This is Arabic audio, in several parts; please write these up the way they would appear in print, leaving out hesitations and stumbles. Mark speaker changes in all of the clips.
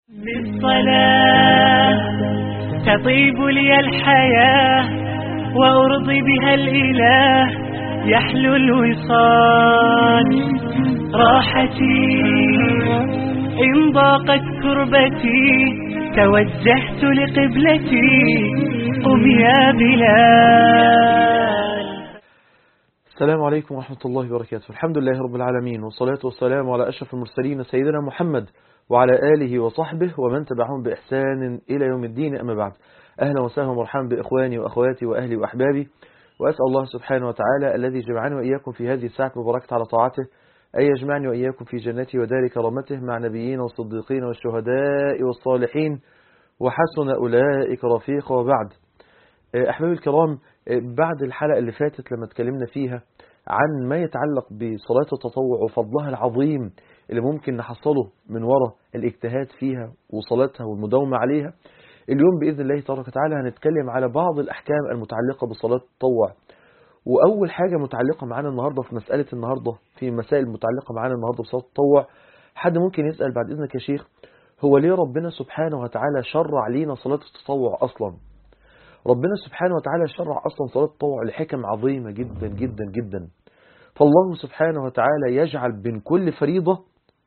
Speaker 1: بالصلاة تطيب لي الحياة وأرضي بها الإله يحلو الوصال راحتي إن ضاقت كربتي توجهت لقبلتي قم يا بلال.
Speaker 2: السلام عليكم ورحمة الله وبركاته. الحمد لله رب العالمين، والصلاة والسلام على أشرف المرسلين سيدنا محمد وعلى آله وصحبه ومن تبعهم بإحسان إلى يوم الدين. أما بعد، أهلا وسهلا ومرحبا بإخواني وأخواتي وأهلي وأحبابي، وأسأل الله سبحانه وتعالى الذي جمعني وإياكم في هذه الساعة المباركة على طاعته أن يجمعني وإياكم في جنته ودار كرامته مع نبيين والصديقين والشهداء والصالحين وحسن أولئك رفيقا. وبعد، أحبابي الكرام، بعد الحلقة اللي فاتت لما اتكلمنا فيها عن ما يتعلق بصلاة التطوع وفضلها العظيم اللي ممكن نحصله من وراء الاجتهاد فيها وصلاتها والمداومة عليها، اليوم بإذن الله تبارك وتعالى هنتكلم على بعض الأحكام المتعلقة بصلاة التطوع. وأول حاجة متعلقة معانا النهاردة في مسألة النهاردة، في مسائل متعلقة معانا النهاردة بصلاة التطوع، حد ممكن يسأل بعد إذنك يا شيخ، هو ليه ربنا سبحانه وتعالى شرع لينا صلاة التطوع أصلا؟ ربنا سبحانه وتعالى شرع أصلا صلاة التطوع لحكم عظيمة جدا جدا جدا. فالله سبحانه وتعالى يجعل بين كل فريضة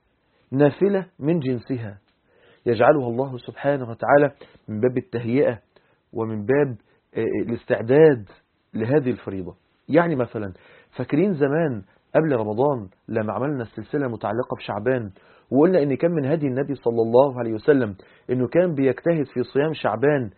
Speaker 2: نافلة من جنسها، يجعلها الله سبحانه وتعالى من باب التهيئة ومن باب الاستعداد لهذه الفريضة. يعني مثلا فاكرين زمان قبل رمضان لما عملنا السلسلة المتعلقة بشعبان وقلنا ان كان من هدي النبي صلى الله عليه وسلم انه كان بيجتهد في صيام شعبان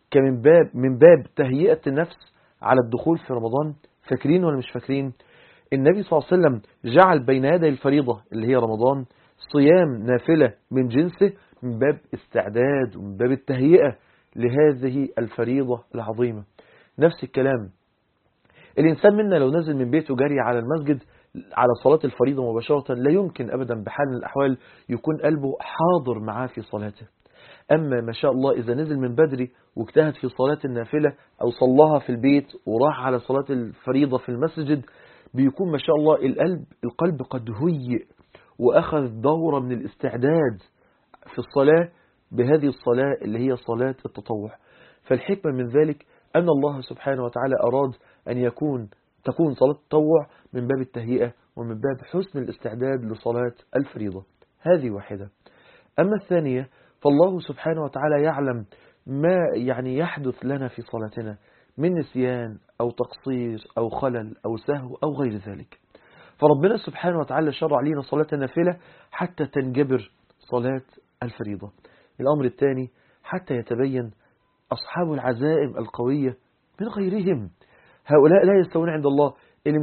Speaker 2: من باب تهيئة النفس على الدخول في رمضان؟ فاكرين ولا مش فاكرين؟ النبي صلى الله عليه وسلم جعل بين يدي الفريضة اللي هي رمضان صيام نافلة من جنسه من باب استعداد ومن باب التهيئة لهذه الفريضة العظيمة. نفس الكلام، الإنسان منا لو نزل من بيته جري على المسجد على صلاة الفريضة مباشرة لا يمكن أبدا بحال من الأحوال يكون قلبه حاضر معاه في صلاته. أما ما شاء الله إذا نزل من بدري واجتهد في صلاة النافلة أو صلاها في البيت وراح على صلاة الفريضة في المسجد، بيكون ما شاء الله القلب قد هيئ وأخذ دورة من الاستعداد في الصلاة بهذه الصلاة اللي هي صلاة التطوع. فالحكمة من ذلك أن الله سبحانه وتعالى أراد أن تكون صلاة التطوع من باب التهيئة ومن باب حسن الاستعداد لصلاة الفريضة. هذه واحدة. أما الثانية، فالله سبحانه وتعالى يعلم ما يحدث لنا في صلاتنا من نسيان أو تقصير أو خلل أو سهو أو غير ذلك. فربنا سبحانه وتعالى شرع لنا صلاة النافلة حتى تنجبر صلاة الفريضة. الأمر الثاني، حتى يتبين أصحاب العزائم القوية من غيرهم. هؤلاء لا يستوون عند الله.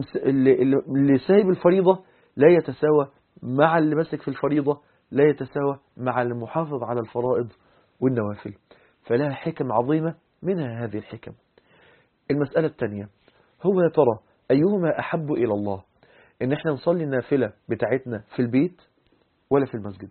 Speaker 2: اللي سايب الفريضة لا يتساوى مع اللي مسك في الفريضة، لا يتساوى مع المحافظ على الفرائض والنوافل. فلها حكم عظيمة، منها هذه الحكم. المسألة الثانية، هو يا ترى أيهما أحب إلى الله، إن احنا نصلي النافلة بتاعتنا في البيت ولا في المسجد؟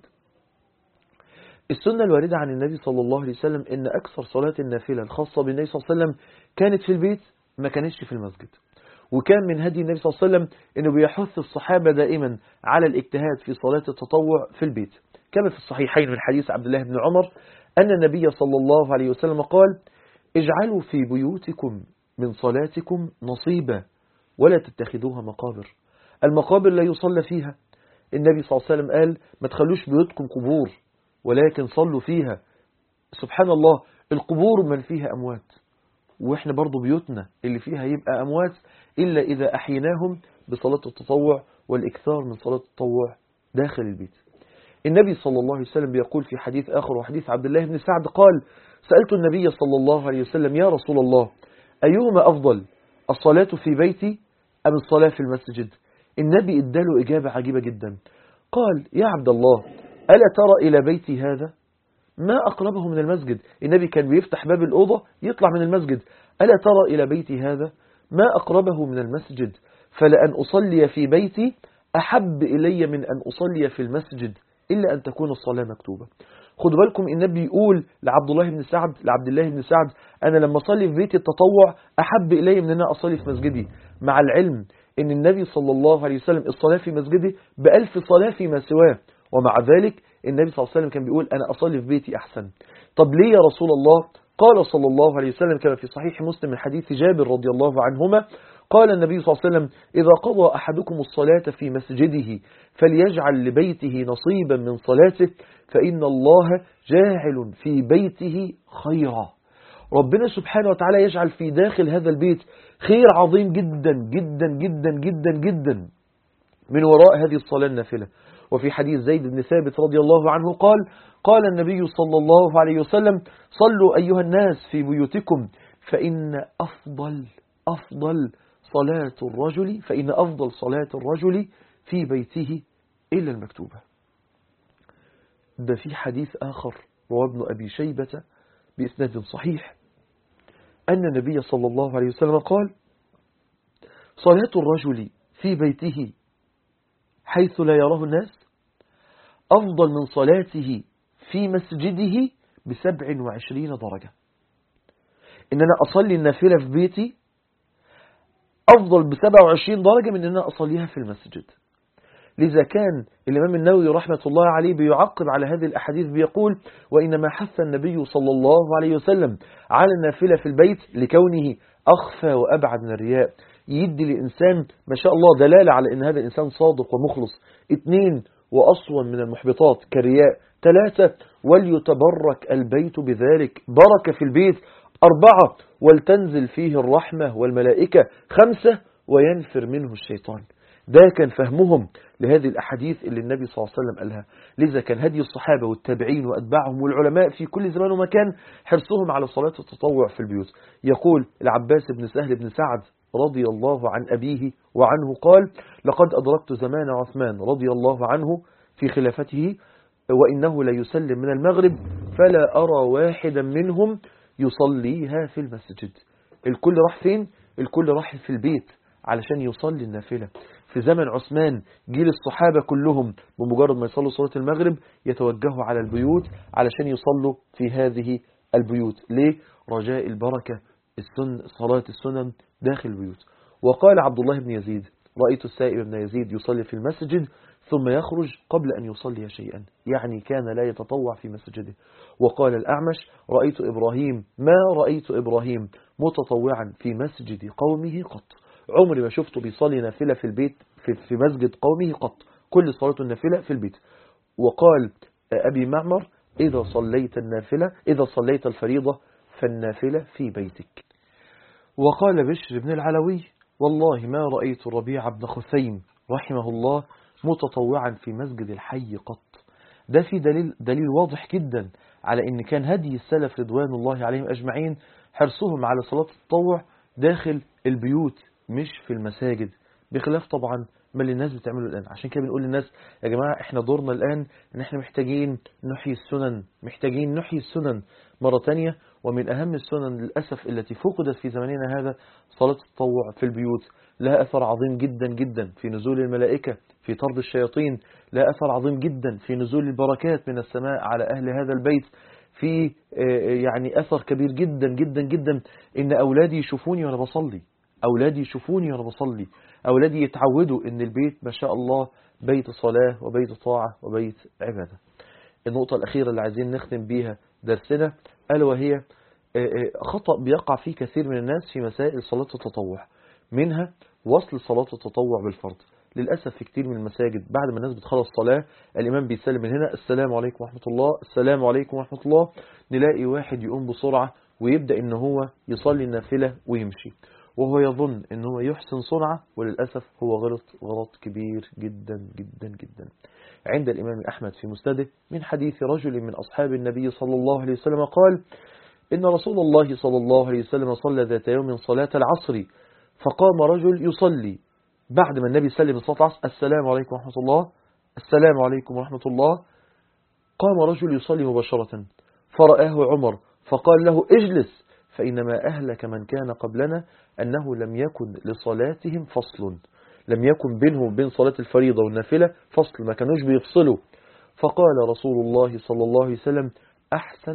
Speaker 2: السنة الواردة عن النبي صلى الله عليه وسلم إن أكثر صلاة النافلة الخاصة بالنبي صلى الله عليه وسلم كانت في البيت، ما كانتش في المسجد. وكان من هدي النبي صلى الله عليه وسلم إنه بيحث الصحابة دائما على الاجتهاد في صلاة التطوع في البيت، كما في الصحيحين من حديث عبد الله بن عمر أن النبي صلى الله عليه وسلم قال: اجعلوا في بيوتكم من صلاتكم نصيبا ولا تتخذوها مقابر. المقابر لا يصلى فيها. النبي صلى الله عليه وسلم قال: ما تخلوش بيوتكم قبور ولكن صلوا فيها. سبحان الله، القبور من فيها أموات، وإحنا برضو بيوتنا اللي فيها يبقى أموات إلا إذا أحيناهم بصلاة التطوع والإكثار من صلاة التطوع داخل البيت. النبي صلى الله عليه وسلم بيقول في حديث آخر وحديث عبد الله بن سعد قال: سألت النبي صلى الله عليه وسلم: يا رسول الله، أيهما أفضل، الصلاة في بيتي أم الصلاة في المسجد؟ النبي اداله إجابة عجيبة جدا. قال: يا عبد الله، ألا ترى إلى بيتي هذا ما أقربه من المسجد؟ النبي كان بيفتح باب الأوضة يطلع من المسجد. ألا ترى إلى بيتي هذا ما أقربه من المسجد؟ فلأن أصلي في بيتي أحب إلي من أن أصلي في المسجد إلا أن تكون الصلاة مكتوبة. خدوا بالكم، النبي يقول لعبد الله بن سعد: أنا لما أصلي في بيتي التطوع أحب إلي من أن أصلي في مسجدي، مع العلم أن النبي صلى الله عليه وسلم الصلاة في مسجده ب1000 صلاة فيما سواه، ومع ذلك النبي صلى الله عليه وسلم كان بيقول أنا أصلي في بيتي أحسن. طب ليه يا رسول الله؟ قال صلى الله عليه وسلم كما في صحيح مسلم من حديث جابر رضي الله عنهما قال النبي صلى الله عليه وسلم إذا قضى أحدكم الصلاة في مسجده فليجعل لبيته نصيبا من صلاته فإن الله جاعل في بيته خيرا. ربنا سبحانه وتعالى يجعل في داخل هذا البيت خير عظيم جدا جدا جدا جدا جدا من وراء هذه الصلاة النافلة. وفي حديث زيد بن ثابت رضي الله عنه قال النبي صلى الله عليه وسلم صلوا أيها الناس في بيوتكم فإن أفضل صلاة الرجل في بيته إلا المكتوبة. ده في حديث آخر رواه ابن أبي شيبة بإسناد صحيح أن النبي صلى الله عليه وسلم قال صلاة الرجل في بيته حيث لا يراه الناس أفضل من صلاته في مسجده ب27 درجة. إن أنا أصلي النافلة في بيتي أفضل ب27 درجة من أن أنا أصليها في المسجد. لذا كان الإمام النووي رحمة الله عليه بيعقب على هذه الأحاديث بيقول وإنما حث النبي صلى الله عليه وسلم على النافلة في البيت لكونه أخفى وأبعد من الرياء، يدي لإنسان ما شاء الله دلالة على أن هذا الإنسان صادق ومخلص. 2 وأصلا من المحبطات كالرياء. 3 وليتبرك البيت بذلك، بركة في البيت. 4 ولتنزل فيه الرحمة والملائكة. 5 وينفر منه الشيطان. ده كان فهمهم لهذه الأحاديث اللي النبي صلى الله عليه وسلم قالها. لذا كان هدي الصحابة والتابعين وأتباعهم والعلماء في كل زمان ومكان حرصهم على صلاة التطوع في البيوت. يقول العباس بن سهل بن سعد رضي الله عن أبيه وعنه قال لقد أدركت زمان عثمان رضي الله عنه في خلافته وإنه لا يسلم من المغرب فلا أرى واحدا منهم يصليها في المسجد. الكل راح فين؟ الكل راح في البيت علشان يصلي النافلة. في زمن عثمان جيل الصحابة كلهم بمجرد ما يصلوا صلاة المغرب يتوجهوا على البيوت علشان يصلوا في هذه البيوت. ليه؟ رجاء البركة، صلاة السنن داخل البيوت. وقال عبد الله بن يزيد رأيت السائب بن يزيد يصلي في المسجد ثم يخرج قبل أن يصلي شيئا، يعني كان لا يتطوع في مسجده. وقال الأعمش ما رأيت إبراهيم متطوعا في مسجد قومه قط، عمري ما شفته بيصلي نافلة في البيت في مسجد قومه قط، كل صلاة النافلة في البيت. وقال أبي معمر إذا صليت الفريضة فالنافلة في بيتك. وقال بشر بن العلوي والله ما رأيت ربيع بن خثيم رحمه الله متطوعا في مسجد الحي قط. ده في دليل واضح جدا على ان كان هدي السلف رضوان الله عليهم أجمعين حرصهم على صلاة التطوع داخل البيوت مش في المساجد، بخلاف طبعا ما اللي الناس بتعمله الآن. عشان كده بنقول للناس يا جماعة احنا دورنا الآن ان احنا محتاجين نحيي السنن مرة تانية. ومن أهم السنن للأسف التي فقدت في زماننا هذا صلاة التطوع في البيوت. لها أثر عظيم جدا جدا في نزول الملائكة، في طرد الشياطين. لها أثر عظيم جدا في نزول البركات من السماء على أهل هذا البيت. في يعني أثر كبير جدا جدا جدا إن أولادي يشوفوني وأنا بصلي، أولادي يتعودوا إن البيت ما شاء الله بيت صلاة وبيت طاعة وبيت عبادة. النقطة الأخيرة اللي عايزين نختم بيها درسنا ألا وهي خطأ بيقع فيه كثير من الناس في مسائل صلاة التطوع، منها وصل صلاة التطوع بالفرض. للأسف في كتير من المساجد بعد ما الناس بتخلص صلاة الإمام بيسلم من هنا السلام عليكم ورحمة الله، السلام عليكم ورحمة الله، نلاقي واحد يقوم بسرعة ويبدأ إن هو يصلي النافلة ويمشي وهو يظن إن هو يحسن صنعة، وللأسف هو غلط كبير جدا جدا جدا. عند الإمام أحمد في مسنده من حديث رجل من أصحاب النبي صلى الله عليه وسلم قال إن رسول الله صلى الله عليه وسلم صلى ذات يوم صلاة العصر فقام رجل يصلي بعد ما النبي سلم صلاة العصر السلام عليكم ورحمة الله، السلام عليكم ورحمة الله، قام رجل يصلي مباشرة فرآه عمر فقال له اجلس فإنما أهلك من كان قبلنا أنه لم يكن لصلاتهم فصل، لم يكن بينهم وبين صلاة الفريضة والنافلة فصل، ما كانوش بيفصلوا. فقال رسول الله صلى الله عليه وسلم أحسن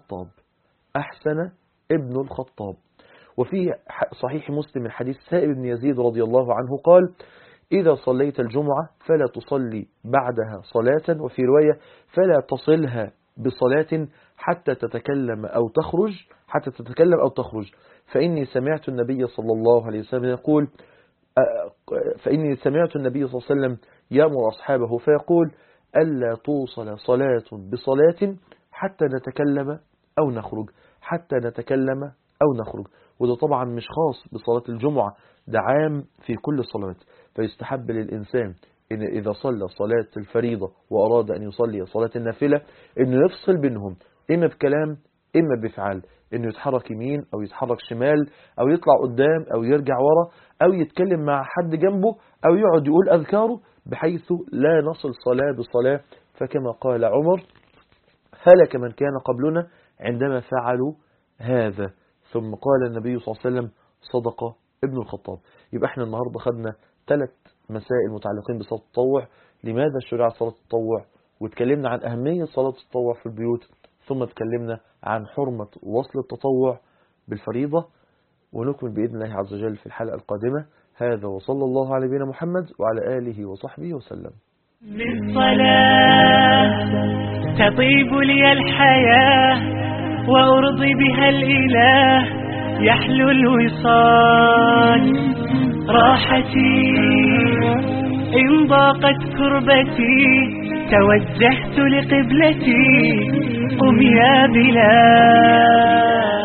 Speaker 2: ابن الخطاب. وفي صحيح مسلم من حديث سائب بن يزيد رضي الله عنه قال إذا صليت الجمعة فلا تصلي بعدها صلاة، وفي رواية فلا تصلها بصلاة حتى تتكلم أو تخرج فإني سمعت النبي صلى الله عليه وسلم يقول يأمر أصحابه فيقول ألا توصل صلاة بصلاة حتى نتكلم أو نخرج. وده طبعا مش خاص بصلاة الجمعة، ده عام في كل الصلوات. فيستحب للإنسان إن إذا صلى صلاة الفريضة وأراد أن يصلي صلاة النافلة إنه يفصل بينهم، إما بكلام إما بفعل، إنه يتحرك يمين أو يتحرك شمال أو يطلع قدام أو يرجع ورا أو يتكلم مع حد جنبه أو يقعد يقول أذكاره، بحيث لا نصل صلاة بصلاة. فكما قال عمر هلك من كان قبلنا عندما فعلوا هذا. ثم قال النبي صلى الله عليه وسلم صدق ابن الخطاب. يبقى احنا النهاردة خدنا 3 مسائل متعلقين بصلاة التطوع. لماذا الشريعة صلاة التطوع؟ واتكلمنا عن أهمية صلاة التطوع في البيوت، ثم اتكلمنا عن حرمة وصل التطوع بالفريضة. ونكمل بإذن الله عز وجل في الحلقة القادمة. هذا وصلى الله على نبينا محمد وعلى آله وصحبه وسلم.
Speaker 1: بالصلاة تطيب لي الحياة وأرضي بها الإله، يحلو الوصال راحتي إن ضاقت كربتي، توجهت لقبلتي قم يا بلال.